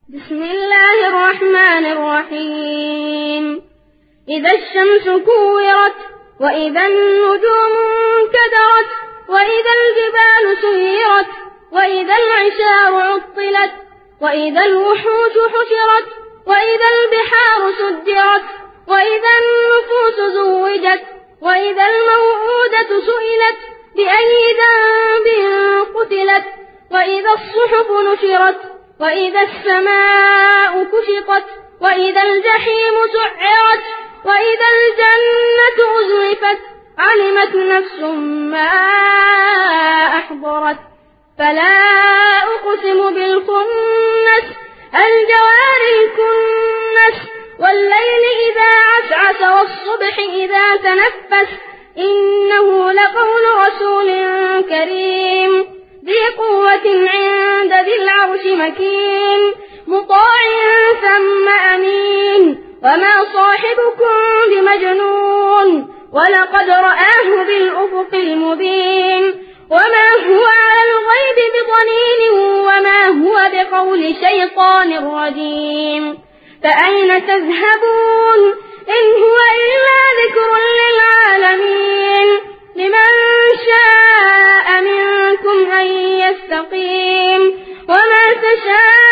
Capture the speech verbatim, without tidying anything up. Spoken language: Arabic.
بسم الله الرحمن الرحيم إذا الشمس كورت وإذا النجوم انكدرت وإذا الجبال سيرت وإذا العشار عطلت وإذا الوحوش حشرت وإذا البحار سجرت وإذا النفوس زوجت وإذا الموءودة سئلت بأي ذنب قتلت وإذا الصحف نشرت وإذا السماء كشطت وإذا الجحيم سعرت وإذا الجنة أزلفت علمت نفس ما أحضرت فلا أقسم بالخنس الجوار الكنس والليل إذا عسعس والصبح إذا تنفس إنه لقول رسول كريم ذي قوة عند ذي العرش مكين مطاع ثم أمين وما صاحبكم بمجنون ولقد رآه بالأفق المبين وما هو على الغيب بضنين وما هو بقول شيطان رجيم فأين تذهبون إن هو إلا ذكر للعالمين لمن شاء منكم أن يستقيم وما تشاءون